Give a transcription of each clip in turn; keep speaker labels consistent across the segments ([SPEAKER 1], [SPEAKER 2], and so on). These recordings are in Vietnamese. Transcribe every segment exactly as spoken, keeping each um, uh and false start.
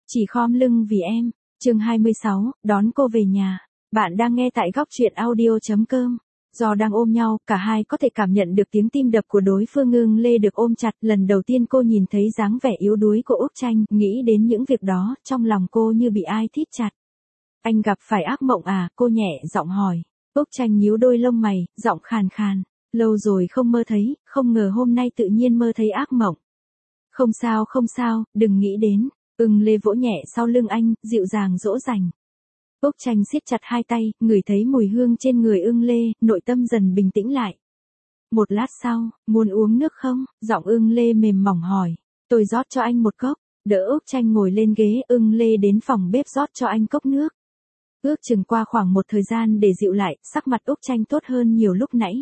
[SPEAKER 1] Chỉ khom lưng vì em. Chương hai mươi sáu, đón cô về nhà. Bạn đang nghe tại góc truyện audio.com. Do đang ôm nhau, cả hai có thể cảm nhận được tiếng tim đập của đối phương. Ưng Lê được ôm chặt, lần đầu tiên cô nhìn thấy dáng vẻ yếu đuối của Úc Tranh, nghĩ đến những việc đó, trong lòng cô như bị ai thít chặt. Anh gặp phải ác mộng à? Cô nhẹ giọng hỏi. Úc Tranh nhíu đôi lông mày, giọng khàn khàn. Lâu rồi không mơ thấy, không ngờ hôm nay tự nhiên mơ thấy ác mộng. Không sao không sao, đừng nghĩ đến. Ưng Lê vỗ nhẹ sau lưng anh, dịu dàng dỗ dành. Úc Tranh siết chặt hai tay, ngửi thấy mùi hương trên người Ưng Lê, nội tâm dần bình tĩnh lại. Một lát sau, muốn uống nước không? Giọng Ưng Lê mềm mỏng hỏi. Tôi rót cho anh một cốc. Đỡ Úc Tranh ngồi lên ghế, Ưng Lê đến phòng bếp rót cho anh cốc nước. Ước chừng qua khoảng một thời gian để dịu lại, sắc mặt Úc Tranh tốt hơn nhiều lúc nãy.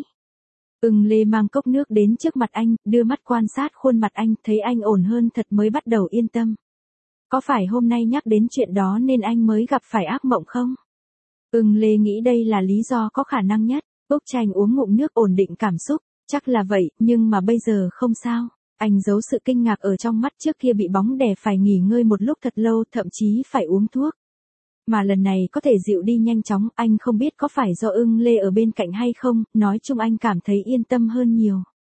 [SPEAKER 1] Ưng Lê mang cốc nước đến trước mặt anh, đưa mắt quan sát khuôn mặt anh, thấy anh ổn hơn thật mới bắt đầu yên tâm. Có phải hôm nay nhắc đến chuyện đó nên anh mới gặp phải ác mộng không? Ưng Lê nghĩ đây là lý do có khả năng nhất. Úc Tranh uống ngụm nước ổn định cảm xúc. Chắc là vậy, nhưng mà bây giờ không sao. Anh giấu sự kinh ngạc ở trong mắt, trước kia bị bóng đè phải nghỉ ngơi một lúc thật lâu, thậm chí phải uống thuốc. Mà lần này có thể dịu đi nhanh chóng, anh không biết có phải do Ưng Lê ở bên cạnh hay không, nói chung anh cảm thấy yên tâm hơn nhiều.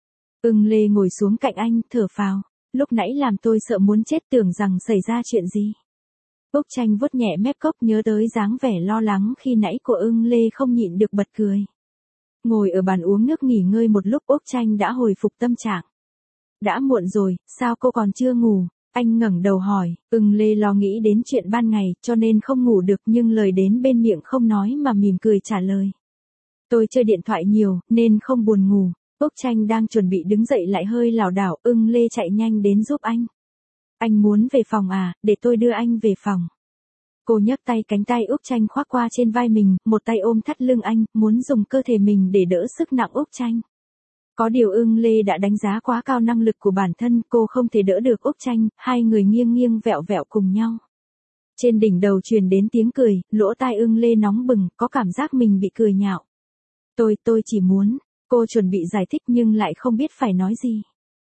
[SPEAKER 1] Ưng Lê ngồi xuống cạnh anh, thở phào. Lúc nãy làm tôi sợ muốn chết, tưởng rằng xảy ra chuyện gì. Úc Tranh vuốt nhẹ mép cốc, nhớ tới dáng vẻ lo lắng khi nãy của Ưng Lê, không nhịn được bật cười. Ngồi ở bàn uống nước nghỉ ngơi một lúc, Úc Tranh đã hồi phục tâm trạng. Đã muộn rồi, sao cô còn chưa ngủ? Anh ngẩng đầu hỏi. Ưng Lê lo nghĩ đến chuyện ban ngày, cho nên không ngủ được, nhưng lời đến bên miệng không nói mà mỉm cười trả lời. Tôi chơi điện thoại nhiều, nên không buồn ngủ. Úc Tranh đang chuẩn bị đứng dậy lại hơi lảo đảo, Ưng Lê chạy nhanh đến giúp anh. Anh muốn về phòng à, để tôi đưa anh về phòng. Cô nhấc tay, cánh tay Úc Tranh khoác qua trên vai mình, một tay ôm thắt lưng anh, muốn dùng cơ thể mình để đỡ sức nặng Úc Tranh. Có điều Ưng Lê đã đánh giá quá cao năng lực của bản thân, cô không thể đỡ được Úc Tranh, hai người nghiêng nghiêng vẹo vẹo cùng nhau. Trên đỉnh đầu truyền đến tiếng cười, lỗ tai Ưng Lê nóng bừng, có cảm giác mình bị cười nhạo. Tôi, tôi chỉ muốn, cô chuẩn bị giải thích nhưng lại không biết phải nói gì.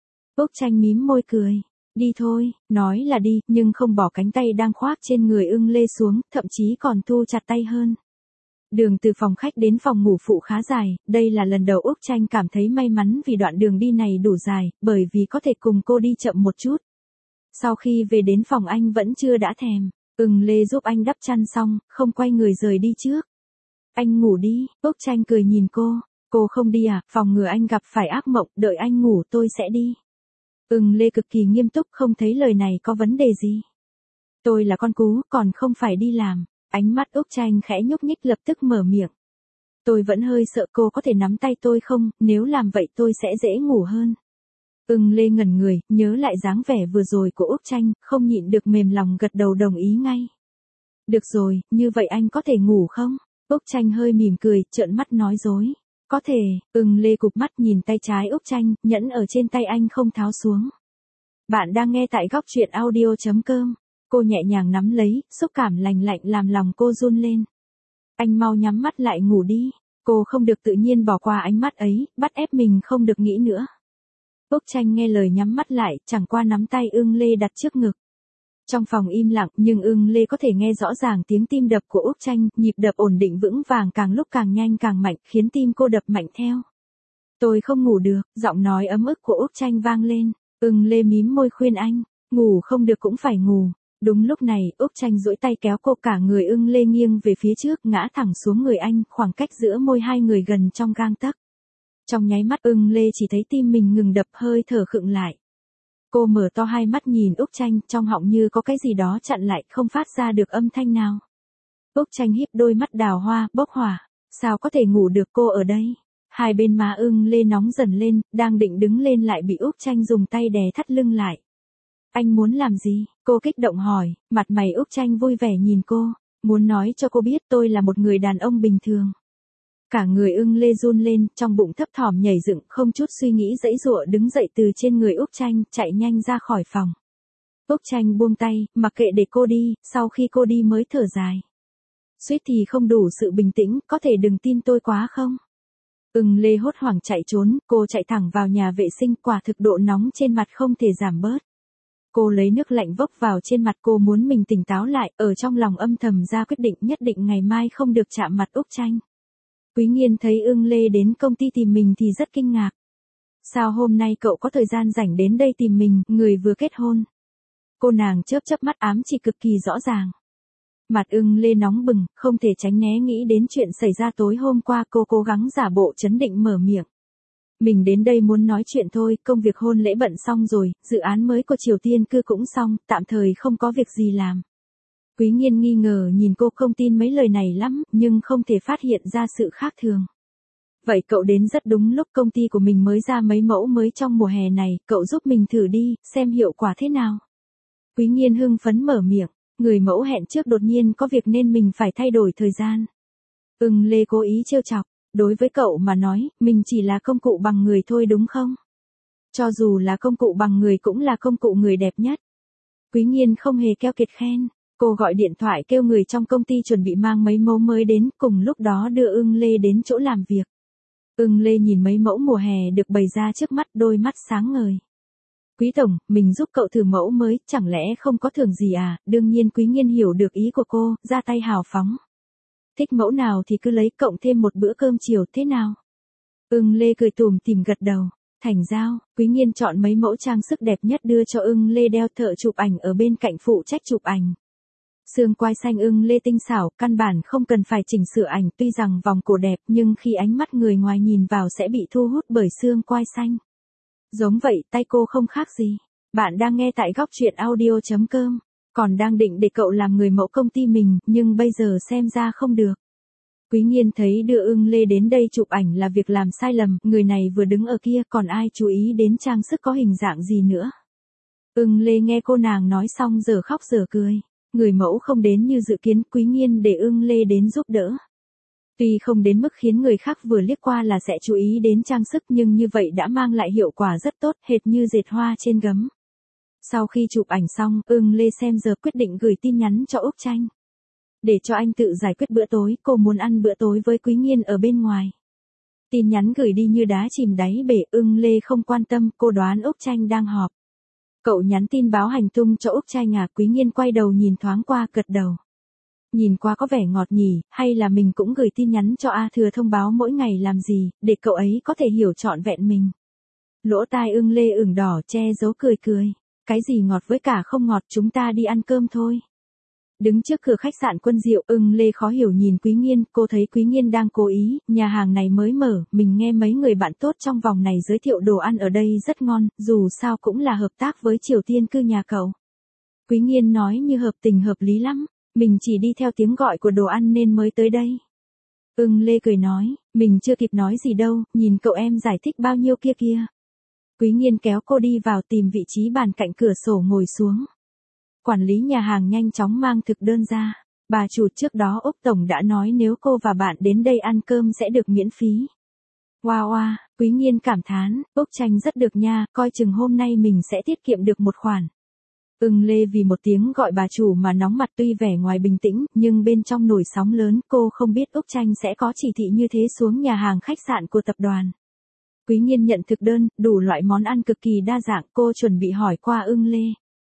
[SPEAKER 1] Úc Tranh mím môi cười. Đi thôi, nói là đi, nhưng không bỏ cánh tay đang khoác trên người Ưng Lê xuống, thậm chí còn thu chặt tay hơn. Đường từ phòng khách đến phòng ngủ phụ khá dài, đây là lần đầu Úc Tranh cảm thấy may mắn vì đoạn đường đi này đủ dài, bởi vì có thể cùng cô đi chậm một chút. Sau khi về đến phòng anh vẫn chưa đã thèm, Ưng Lê giúp anh đắp chăn xong, không quay người rời đi trước. Anh ngủ đi, Úc Tranh cười nhìn cô, cô không đi à, phòng ngừa anh gặp phải ác mộng, đợi anh ngủ tôi sẽ đi. Ưng Lê cực kỳ nghiêm túc, không thấy lời này có vấn đề gì. Tôi là con cú, còn không phải đi làm. Ánh mắt Úc Tranh khẽ nhúc nhích, lập tức mở miệng. Tôi vẫn hơi sợ, cô có thể nắm tay tôi không, nếu làm vậy tôi sẽ dễ ngủ hơn. Ưng Lê ngẩn người, nhớ lại dáng vẻ vừa rồi của Úc Tranh, không nhịn được mềm lòng gật đầu đồng ý ngay. Được rồi, như vậy anh có thể ngủ không? Úc Tranh hơi mỉm cười, trợn mắt nói dối. Có thể. Ưng Lê cụp mắt nhìn tay trái Úc Tranh, nhẫn ở trên tay anh không tháo xuống. Bạn đang nghe tại góc truyện audio.com. Cô nhẹ nhàng nắm lấy, xúc cảm lành lạnh làm lòng cô run lên. Anh mau nhắm mắt lại ngủ đi. Cô không được tự nhiên bỏ qua ánh mắt ấy, bắt ép mình không được nghĩ nữa. Úc Tranh nghe lời nhắm mắt lại, chẳng qua nắm tay Ưng Lê đặt trước ngực. Trong phòng im lặng, nhưng Ưng Lê có thể nghe rõ ràng tiếng tim đập của Úc Tranh, nhịp đập ổn định vững vàng, càng lúc càng nhanh càng mạnh, khiến tim cô đập mạnh theo. Tôi không ngủ được, giọng nói ấm ức của Úc Tranh vang lên. Ưng Lê mím môi khuyên anh, ngủ không được cũng phải ngủ. Đúng lúc này, Úc Tranh duỗi tay kéo cô, cả người Ưng Lê nghiêng về phía trước, ngã thẳng xuống người anh, khoảng cách giữa môi hai người gần trong gang tấc. Trong nháy mắt Ưng Lê chỉ thấy tim mình ngừng đập, hơi thở khựng lại. Cô mở to hai mắt nhìn Úc Tranh, trong họng như có cái gì đó chặn lại, không phát ra được âm thanh nào. Úc Tranh híp đôi mắt đào hoa, bốc hỏa. Sao có thể ngủ được cô ở đây? Hai bên má Ưng Lê nóng dần lên, đang định đứng lên lại bị Úc Tranh dùng tay đè thắt lưng lại. Anh muốn làm gì? Cô kích động hỏi, mặt mày Úc Tranh vui vẻ nhìn cô. Muốn nói cho cô biết tôi là một người đàn ông bình thường. Cả người Ưng Lê run lên, trong bụng thấp thỏm nhảy dựng, không chút suy nghĩ giãy giụa đứng dậy từ trên người Úc Tranh, chạy nhanh ra khỏi phòng. Úc Tranh buông tay, mặc kệ để cô đi, sau khi cô đi mới thở dài. Suýt thì không đủ sự bình tĩnh, có thể đừng tin tôi quá không? Ưng Lê hốt hoảng chạy trốn, cô chạy thẳng vào nhà vệ sinh, quả thực độ nóng trên mặt không thể giảm bớt. Cô lấy nước lạnh vốc vào trên mặt, cô muốn mình tỉnh táo lại, ở trong lòng âm thầm ra quyết định nhất định ngày mai không được chạm mặt Úc Tranh. Quý Nghiên thấy Ưng Lê đến công ty tìm mình thì rất kinh ngạc. Sao hôm nay cậu có thời gian rảnh đến đây tìm mình, người vừa kết hôn? Cô nàng chớp chớp mắt, ám chỉ cực kỳ rõ ràng. Mặt Ưng Lê nóng bừng, không thể tránh né nghĩ đến chuyện xảy ra tối hôm qua, cô cố gắng giả bộ trấn định mở miệng. Mình đến đây muốn nói chuyện thôi, công việc hôn lễ bận xong rồi, dự án mới của Triều Tiên cư cũng xong, tạm thời không có việc gì làm. Quý Nghiên nghi ngờ nhìn cô, không tin mấy lời này lắm, nhưng không thể phát hiện ra sự khác thường. Vậy cậu đến rất đúng lúc, công ty của mình mới ra mấy mẫu mới trong mùa hè này, cậu giúp mình thử đi, xem hiệu quả thế nào. Quý Nghiên hưng phấn mở miệng, người mẫu hẹn trước đột nhiên có việc nên mình phải thay đổi thời gian. Ưng Lê cố ý trêu chọc, đối với cậu mà nói, mình chỉ là công cụ bằng người thôi đúng không? Cho dù là công cụ bằng người cũng là công cụ người đẹp nhất. Quý Nghiên không hề keo kiệt khen, cô gọi điện thoại kêu người trong công ty chuẩn bị mang mấy mẫu mới đến, cùng lúc đó đưa Ưng Lê đến chỗ làm việc. Ưng Lê nhìn mấy mẫu mùa hè được bày ra trước mắt, đôi mắt sáng ngời. Quý tổng, mình giúp cậu thử mẫu mới, chẳng lẽ không có thưởng gì à? Đương nhiên Quý Nghiên hiểu được ý của cô, ra tay hào phóng. Thích mẫu nào thì cứ lấy, cộng thêm một bữa cơm chiều thế nào? Ưng Lê cười tủm tỉm gật đầu. Thành giao, Quý Nghiên chọn mấy mẫu trang sức đẹp nhất đưa cho Ưng Lê đeo, thợ chụp ảnh ở bên cạnh phụ trách chụp ảnh. Xương quai xanh Ưng Lê tinh xảo, căn bản không cần phải chỉnh sửa ảnh, tuy rằng vòng cổ đẹp nhưng khi ánh mắt người ngoài nhìn vào sẽ bị thu hút bởi xương quai xanh. Giống vậy, tay cô không khác gì. Bạn đang nghe tại góc truyện audio chấm com. Còn đang định để cậu làm người mẫu công ty mình, nhưng bây giờ xem ra không được. Quý Nghiên thấy đưa Ưng Lê đến đây chụp ảnh là việc làm sai lầm, người này vừa đứng ở kia còn ai chú ý đến trang sức có hình dạng gì nữa. Ưng Lê nghe cô nàng nói xong giờ khóc giờ cười. Người mẫu không đến như dự kiến, Quý Nghiên để Ưng Lê đến giúp đỡ. Tuy không đến mức khiến người khác vừa liếc qua là sẽ chú ý đến trang sức, nhưng như vậy đã mang lại hiệu quả rất tốt, hệt như dệt hoa trên gấm. Sau khi chụp ảnh xong, Ưng Lê xem giờ quyết định gửi tin nhắn cho Úc Tranh. Để cho anh tự giải quyết bữa tối, cô muốn ăn bữa tối với Quý Nghiên ở bên ngoài. Tin nhắn gửi đi như đá chìm đáy bể, Ưng Lê không quan tâm, cô đoán Úc Tranh đang họp. Cậu nhắn tin báo hành tung cho Úc Tranh à? Quý Nghiên quay đầu nhìn thoáng qua, gật đầu. Nhìn qua có vẻ ngọt nhỉ, hay là mình cũng gửi tin nhắn cho A Thừa thông báo mỗi ngày làm gì, để cậu ấy có thể hiểu trọn vẹn mình. Lỗ tai Ưng Lê ửng đỏ, che giấu cười cười. Cái gì ngọt với cả không ngọt, chúng ta đi ăn cơm thôi. Đứng trước cửa khách sạn Quân Diệu, Ưng Lê khó hiểu nhìn Quý Nghiên, cô thấy Quý Nghiên đang cố ý, nhà hàng này mới mở, mình nghe mấy người bạn tốt trong vòng này giới thiệu đồ ăn ở đây rất ngon, dù sao cũng là hợp tác với Triều Tiên cư nhà cậu. Quý Nghiên nói như hợp tình hợp lý lắm, mình chỉ đi theo tiếng gọi của đồ ăn nên mới tới đây. Ưng Lê cười nói, mình chưa kịp nói gì đâu, nhìn cậu em giải thích bao nhiêu kia kia. Quý Nghiên kéo cô đi vào tìm vị trí bàn cạnh cửa sổ ngồi xuống. Quản lý nhà hàng nhanh chóng mang thực đơn ra. Bà chủ trước đó Úc Tổng đã nói nếu cô và bạn đến đây ăn cơm sẽ được miễn phí. Wow wow, Quý Nghiên cảm thán, Úc Tranh rất được nha, coi chừng hôm nay mình sẽ tiết kiệm được một khoản. Ưng Lê vì một tiếng gọi bà chủ mà nóng mặt, tuy vẻ ngoài bình tĩnh, nhưng bên trong nổi sóng lớn, cô không biết Úc Tranh sẽ có chỉ thị như thế xuống nhà hàng khách sạn của tập đoàn. Quý Nghiên nhận thực đơn, đủ loại món ăn cực kỳ đa dạng, cô chuẩn bị hỏi qua Ưng Lê.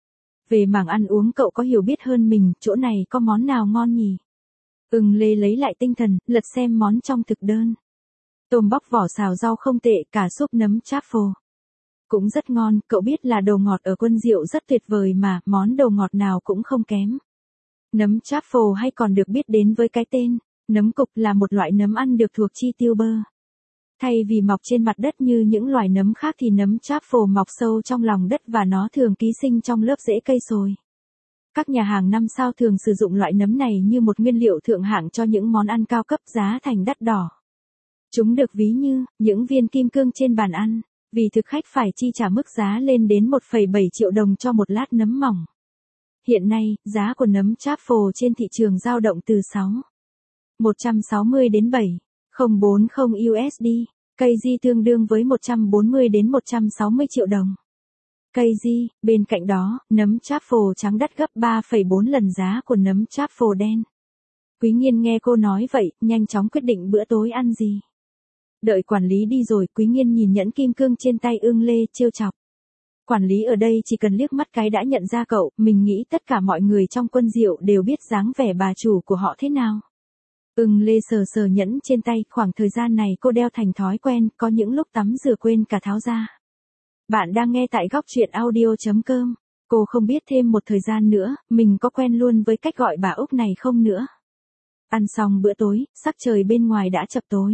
[SPEAKER 1] Về mảng ăn uống cậu có hiểu biết hơn mình, chỗ này có món nào ngon nhỉ? Ưng Lê lấy lại tinh thần, lật xem món trong thực đơn. Tôm bóc vỏ xào rau không tệ, cả súp nấm truffle cũng rất ngon, cậu biết là đồ ngọt ở Quân Diệu rất tuyệt vời mà, món đồ ngọt nào cũng không kém. Nấm truffle hay còn được biết đến với cái tên nấm cục, là một loại nấm ăn được thuộc chi tiêu bơ. Thay vì mọc trên mặt đất như những loài nấm khác thì nấm truffle mọc sâu trong lòng đất và nó thường ký sinh trong lớp rễ cây sồi. Các nhà hàng năm sao thường sử dụng loại nấm này như một nguyên liệu thượng hạng cho những món ăn cao cấp, giá thành đắt đỏ. Chúng được ví như những viên kim cương trên bàn ăn, vì thực khách phải chi trả mức giá lên đến một phẩy bảy triệu đồng cho một lát nấm mỏng. Hiện nay, giá của nấm truffle trên thị trường dao động từ sáu nghìn một trăm sáu mươi đến bảy nghìn bốn mươi U S D, ca giê tương đương với một trăm bốn mươi đến một trăm sáu mươi triệu đồng. ca giê, bên cạnh đó, nấm truffle trắng đắt gấp ba phẩy bốn lần giá của nấm truffle đen. Quý Nghiên nghe cô nói vậy, nhanh chóng quyết định bữa tối ăn gì. Đợi quản lý đi rồi, Quý Nghiên nhìn nhẫn kim cương trên tay Ưng Lê, trêu chọc. Quản lý ở đây chỉ cần liếc mắt cái đã nhận ra cậu, mình nghĩ tất cả mọi người trong quân Diệu đều biết dáng vẻ bà chủ của họ thế nào. Ưng Lê sờ sờ nhẫn trên tay, khoảng thời gian này cô đeo thành thói quen, có những lúc tắm rửa quên cả tháo ra. Bạn đang nghe tại góc truyện audio.com. Cô không biết thêm một thời gian nữa, mình có quen luôn với cách gọi bà Úc này không nữa. Ăn xong bữa tối, sắc trời bên ngoài đã chập tối.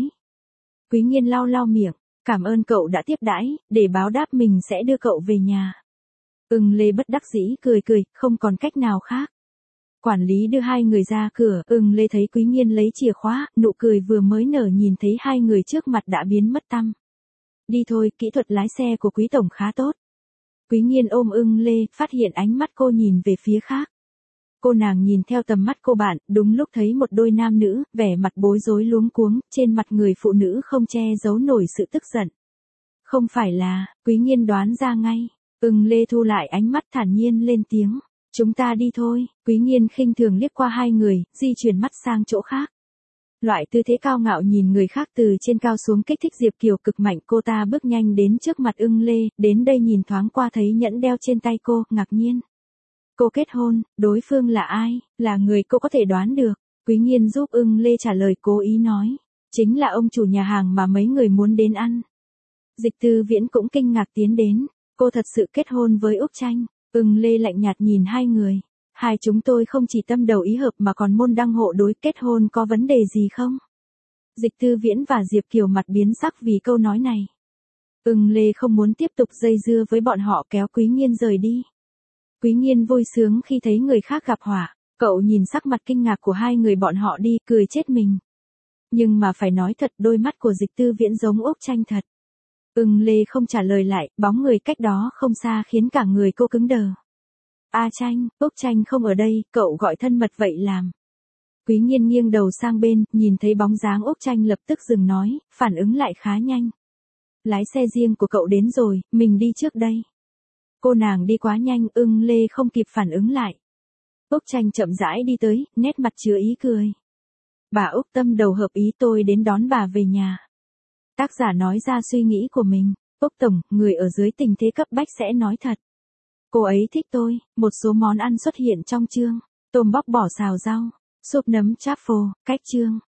[SPEAKER 1] Quý Nhiên lau lau miệng, cảm ơn cậu đã tiếp đãi, để báo đáp mình sẽ đưa cậu về nhà. Ưng Lê bất đắc dĩ cười cười, không còn cách nào khác. Quản lý đưa hai người ra cửa, Ưng Lê thấy Quý Nhiên lấy chìa khóa, nụ cười vừa mới nở nhìn thấy hai người trước mặt đã biến mất tăm. Đi thôi, kỹ thuật lái xe của Quý Tổng khá tốt. Quý Nhiên ôm Ưng Lê, phát hiện ánh mắt cô nhìn về phía khác. Cô nàng nhìn theo tầm mắt cô bạn, đúng lúc thấy một đôi nam nữ, vẻ mặt bối rối luống cuống, trên mặt người phụ nữ không che giấu nổi sự tức giận. Không phải là, Quý Nhiên đoán ra ngay. Ưng Lê thu lại ánh mắt thản nhiên lên tiếng. Chúng ta đi thôi. Quý Nhiên khinh thường liếc qua hai người, di chuyển mắt sang chỗ khác. Loại tư thế cao ngạo nhìn người khác từ trên cao xuống kích thích Diệp Kiều cực mạnh. Cô ta bước nhanh đến trước mặt Ưng Lê, đến đây nhìn thoáng qua thấy nhẫn đeo trên tay cô, ngạc nhiên. Cô kết hôn, đối phương là ai, là người cô có thể đoán được. Quý Nhiên giúp Ưng Lê trả lời, cố ý nói. Chính là ông chủ nhà hàng mà mấy người muốn đến ăn. Dịch Tư Viễn cũng kinh ngạc tiến đến. Cô thật sự kết hôn với Úc Tranh. Ưng Lê lạnh nhạt nhìn hai người. Hai chúng tôi không chỉ tâm đầu ý hợp mà còn môn đăng hộ đối, kết hôn có vấn đề gì không? Dịch Tư Viễn và Diệp Kiều mặt biến sắc vì câu nói này. Ưng Lê không muốn tiếp tục dây dưa với bọn họ, kéo Quý Nhiên rời đi. Quý Nhiên vui sướng khi thấy người khác gặp họa, cậu nhìn sắc mặt kinh ngạc của hai người bọn họ đi, cười chết mình. Nhưng mà phải nói thật, đôi mắt của Dịch Tư Viễn giống Úc Tranh thật. Ưng Lê không trả lời lại, bóng người cách đó không xa khiến cả người cô cứng đờ. A Tranh, Úc Tranh không ở đây, cậu gọi thân mật vậy làm. Quý Nhiên nghiêng đầu sang bên, nhìn thấy bóng dáng Úc Tranh lập tức dừng nói, phản ứng lại khá nhanh. Lái xe riêng của cậu đến rồi, mình đi trước đây. Cô nàng đi quá nhanh, Ưng Lê không kịp phản ứng lại. Úc Tranh chậm rãi đi tới, nét mặt chứa ý cười. Bà Úc tâm đầu hợp ý, tôi đến đón bà về nhà. Tác giả nói ra suy nghĩ của mình. Úc Tổng, người ở dưới tình thế cấp bách sẽ nói thật. Cô ấy thích tôi. Một số món ăn xuất hiện trong chương. Tôm bóc bỏ xào rau, súp nấm truffle, cách chương.